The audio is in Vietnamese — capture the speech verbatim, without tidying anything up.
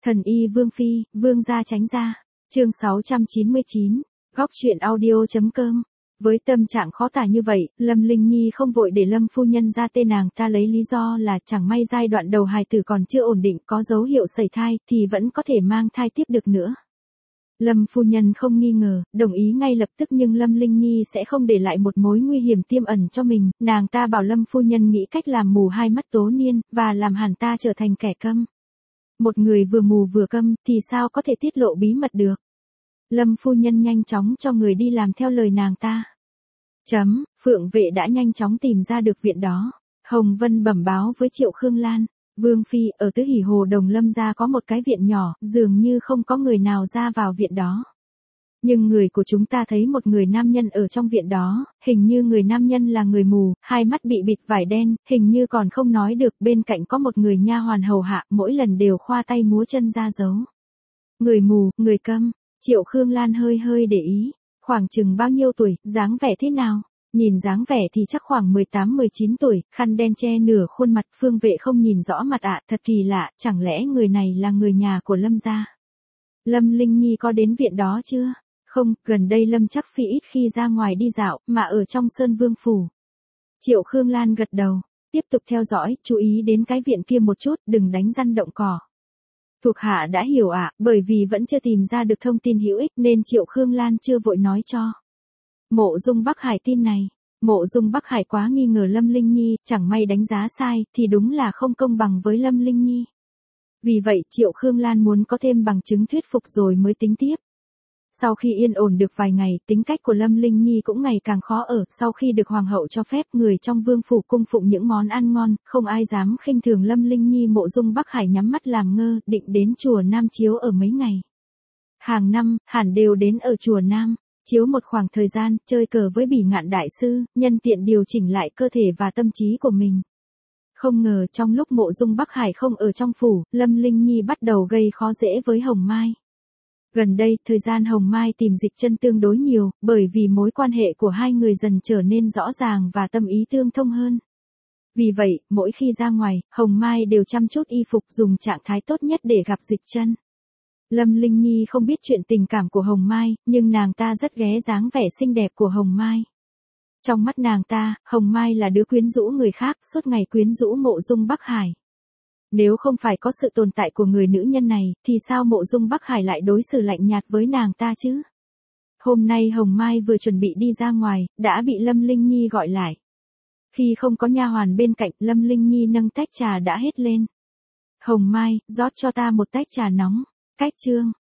Thần y Vương Phi, Vương gia tránh ra. Chương sáu trăm chín mươi chín, góc truyện audio.com. Với tâm trạng khó tả như vậy, Lâm Linh Nhi không vội để Lâm phu nhân ra tên nàng ta lấy lý do là chẳng may giai đoạn đầu hài tử còn chưa ổn định, có dấu hiệu sẩy thai thì vẫn có thể mang thai tiếp được nữa. Lâm phu nhân không nghi ngờ, đồng ý ngay lập tức, nhưng Lâm Linh Nhi sẽ không để lại một mối nguy hiểm tiềm ẩn cho mình, nàng ta bảo Lâm phu nhân nghĩ cách làm mù hai mắt Tố Niên, và làm hắn ta trở thành kẻ câm. Một người vừa mù vừa câm thì sao có thể tiết lộ bí mật được. Lâm phu nhân nhanh chóng cho người đi làm theo lời nàng ta. Chấm, Phượng Vệ đã nhanh chóng tìm ra được viện đó. Hồng Vân bẩm báo với Triệu Khương Lan, Vương Phi, ở Tứ Hỷ Hồ Đồng Lâm gia có một cái viện nhỏ, dường như không có người nào ra vào viện đó. Nhưng người của chúng ta thấy một người nam nhân ở trong viện đó, hình như người nam nhân là người mù, hai mắt bị bịt vải đen, hình như còn không nói được, bên cạnh có một người nha hoàn hầu hạ, mỗi lần đều khoa tay múa chân ra dấu. Người mù, người câm, Triệu Khương Lan hơi hơi để ý, khoảng chừng bao nhiêu tuổi, dáng vẻ thế nào? Nhìn dáng vẻ thì chắc khoảng mười tám mười chín tuổi, khăn đen che nửa khuôn mặt. Phương Vệ không nhìn rõ mặt ạ, thật kỳ lạ, chẳng lẽ người này là người nhà của Lâm gia? Lâm Linh Nhi có đến viện đó chưa? Không, gần đây Lâm Chắc Phi ít khi ra ngoài đi dạo, mà ở trong Sơn Vương phủ. Triệu Khương Lan gật đầu, tiếp tục theo dõi, chú ý đến cái viện kia một chút, đừng đánh răn động cỏ. Thuộc hạ đã hiểu ạ, bởi vì vẫn chưa tìm ra được thông tin hữu ích nên Triệu Khương Lan chưa vội nói cho Mộ Dung Bắc Hải tin này. Mộ Dung Bắc Hải quá nghi ngờ Lâm Linh Nhi, chẳng may đánh giá sai thì đúng là không công bằng với Lâm Linh Nhi. Vì vậy Triệu Khương Lan muốn có thêm bằng chứng thuyết phục rồi mới tính tiếp. Sau khi yên ổn được vài ngày, tính cách của Lâm Linh Nhi cũng ngày càng khó ở, sau khi được hoàng hậu cho phép, người trong vương phủ cung phụng những món ăn ngon, không ai dám khinh thường Lâm Linh Nhi. Mộ Dung Bắc Hải nhắm mắt làm ngơ, định đến chùa Nam chiếu ở mấy ngày. Hàng năm, hẳn đều đến ở chùa Nam, chiếu một khoảng thời gian, chơi cờ với Bỉ Ngạn đại sư, nhân tiện điều chỉnh lại cơ thể và tâm trí của mình. Không ngờ trong lúc Mộ Dung Bắc Hải không ở trong phủ, Lâm Linh Nhi bắt đầu gây khó dễ với Hồng Mai. Gần đây, thời gian Hồng Mai tìm Dịch Chân tương đối nhiều, bởi vì mối quan hệ của hai người dần trở nên rõ ràng và tâm ý tương thông hơn. Vì vậy, mỗi khi ra ngoài, Hồng Mai đều chăm chút y phục, dùng trạng thái tốt nhất để gặp Dịch Chân. Lâm Linh Nhi không biết chuyện tình cảm của Hồng Mai, nhưng nàng ta rất ghé dáng vẻ xinh đẹp của Hồng Mai. Trong mắt nàng ta, Hồng Mai là đứa quyến rũ người khác, suốt ngày quyến rũ Mộ Dung Bắc Hải. Nếu không phải có sự tồn tại của người nữ nhân này, thì sao Mộ Dung Bắc Hải lại đối xử lạnh nhạt với nàng ta chứ? Hôm nay Hồng Mai vừa chuẩn bị đi ra ngoài, đã bị Lâm Linh Nhi gọi lại. Khi không có nha hoàn bên cạnh, Lâm Linh Nhi nâng tách trà đã hết lên. Hồng Mai, rót cho ta một tách trà nóng. Cách chương,